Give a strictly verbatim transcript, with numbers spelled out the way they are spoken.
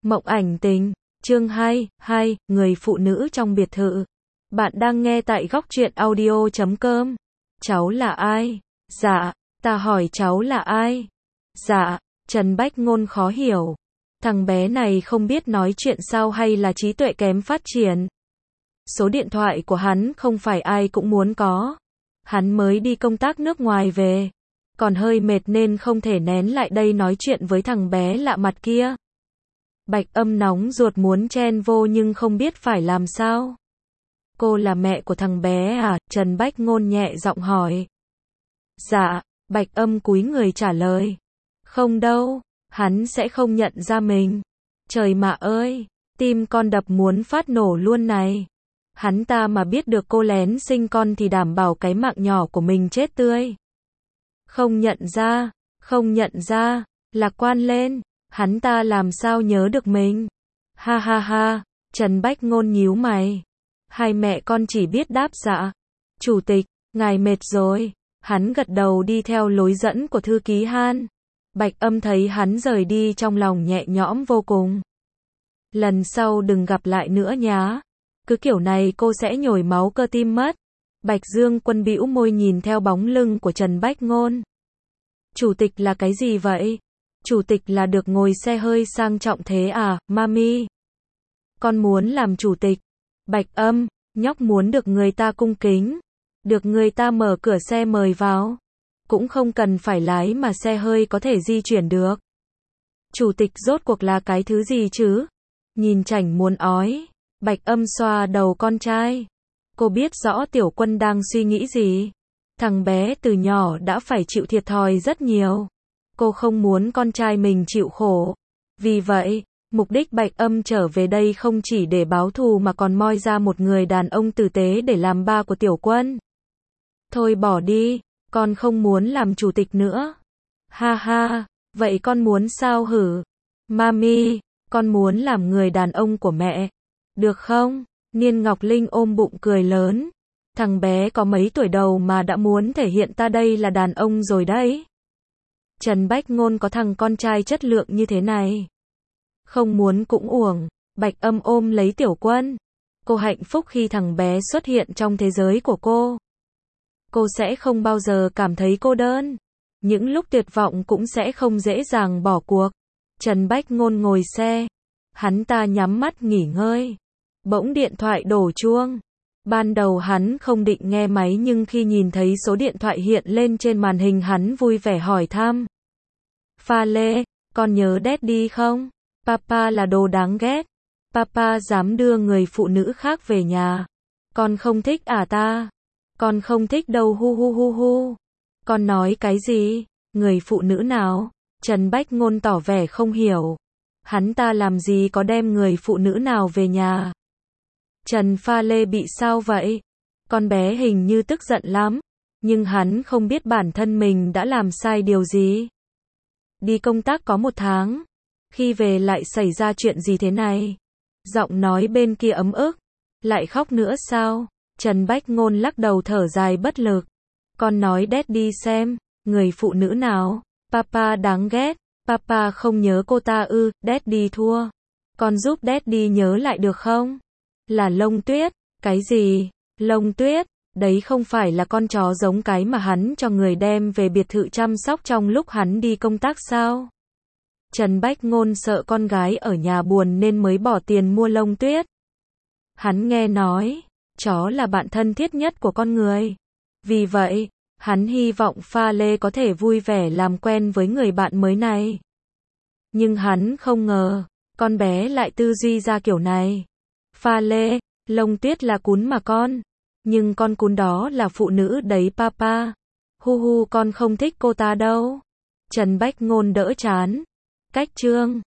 Mộng ảnh tình, chương hai, hai, người phụ nữ trong biệt thự. Bạn đang nghe tại góc truyện audio chấm com. Cháu là ai? Dạ, ta hỏi cháu là ai? Dạ, Trần Bách Ngôn khó hiểu. Thằng bé này không biết nói chuyện sao hay là trí tuệ kém phát triển? Số điện thoại của hắn không phải ai cũng muốn có. Hắn mới đi công tác nước ngoài về. Còn hơi mệt nên không thể nén lại đây nói chuyện với thằng bé lạ mặt kia. Bạch Âm nóng ruột muốn chen vô nhưng không biết phải làm sao. Cô là mẹ của thằng bé à? Trần Bách Ngôn nhẹ giọng hỏi. Dạ, Bạch Âm cúi người trả lời. Không đâu, hắn sẽ không nhận ra mình. Trời mạ ơi, tim con đập muốn phát nổ luôn này. Hắn ta mà biết được cô lén sinh con thì đảm bảo cái mạng nhỏ của mình chết tươi. Không nhận ra, không nhận ra, lạc quan lên. Hắn ta làm sao nhớ được mình? Ha ha ha, Trần Bách Ngôn nhíu mày. Hai mẹ con chỉ biết đáp dạ. Chủ tịch, ngài mệt rồi. Hắn gật đầu đi theo lối dẫn của thư ký Han. Bạch Âm thấy hắn rời đi trong lòng nhẹ nhõm vô cùng. Lần sau đừng gặp lại nữa nhá. Cứ kiểu này cô sẽ nhồi máu cơ tim mất. Bạch Dương Quân bĩu môi nhìn theo bóng lưng của Trần Bách Ngôn. Chủ tịch là cái gì vậy? Chủ tịch là được ngồi xe hơi sang trọng thế à, mami? Con muốn làm chủ tịch. Bạch Âm, nhóc muốn được người ta cung kính. Được người ta mở cửa xe mời vào. Cũng không cần phải lái mà xe hơi có thể di chuyển được. Chủ tịch rốt cuộc là cái thứ gì chứ? Nhìn chảnh muốn ói. Bạch Âm xoa đầu con trai. Cô biết rõ Tiểu Quân đang suy nghĩ gì. Thằng bé từ nhỏ đã phải chịu thiệt thòi rất nhiều. Cô không muốn con trai mình chịu khổ. Vì vậy, mục đích Bạch Âm trở về đây không chỉ để báo thù mà còn moi ra một người đàn ông tử tế để làm ba của Tiểu Quân. Thôi bỏ đi, con không muốn làm chủ tịch nữa. Ha ha, vậy con muốn sao hử? Mami, con muốn làm người đàn ông của mẹ. Được không? Niên Ngọc Linh ôm bụng cười lớn. Thằng bé có mấy tuổi đầu mà đã muốn thể hiện ta đây là đàn ông rồi đấy. Trần Bách Ngôn có thằng con trai chất lượng như thế này. Không muốn cũng uổng. Bạch Âm ôm lấy Tiểu Quân. Cô hạnh phúc khi thằng bé xuất hiện trong thế giới của cô. Cô sẽ không bao giờ cảm thấy cô đơn. Những lúc tuyệt vọng cũng sẽ không dễ dàng bỏ cuộc. Trần Bách Ngôn ngồi xe. Hắn ta nhắm mắt nghỉ ngơi. Bỗng điện thoại đổ chuông. Ban đầu hắn không định nghe máy nhưng khi nhìn thấy số điện thoại hiện lên trên màn hình hắn vui vẻ hỏi thăm. Pha Lê, con nhớ Daddy không? Papa là đồ đáng ghét. Papa dám đưa người phụ nữ khác về nhà. Con không thích à ta? Con không thích đâu hu hu hu hu. Con nói cái gì? Người phụ nữ nào? Trần Bách Ngôn tỏ vẻ không hiểu. Hắn ta làm gì có đem người phụ nữ nào về nhà? Trần Pha Lê bị sao vậy? Con bé hình như tức giận lắm. Nhưng hắn không biết bản thân mình đã làm sai điều gì. Đi công tác có một tháng. Khi về lại xảy ra chuyện gì thế này? Giọng nói bên kia ấm ức. Lại khóc nữa sao? Trần Bách Ngôn lắc đầu thở dài bất lực. Con nói Daddy xem. Người phụ nữ nào? Papa đáng ghét. Papa không nhớ cô ta ư? Daddy thua. Con giúp Daddy nhớ lại được không? Là Lông Tuyết. Cái gì? Lông Tuyết? Đấy không phải là con chó giống cái mà hắn cho người đem về biệt thự chăm sóc trong lúc hắn đi công tác sao? Trần Bách Ngôn sợ con gái ở nhà buồn nên mới bỏ tiền mua Lông Tuyết. Hắn nghe nói, chó là bạn thân thiết nhất của con người. Vì vậy, hắn hy vọng Pha Lê có thể vui vẻ làm quen với người bạn mới này. Nhưng hắn không ngờ, con bé lại tư duy ra kiểu này. Pha Lê, Lông Tuyết là cún mà con. Nhưng con cún đó là phụ nữ đấy papa. Hu hu con không thích cô ta đâu. Trần Bách Ngôn đỡ chán. Cách chương.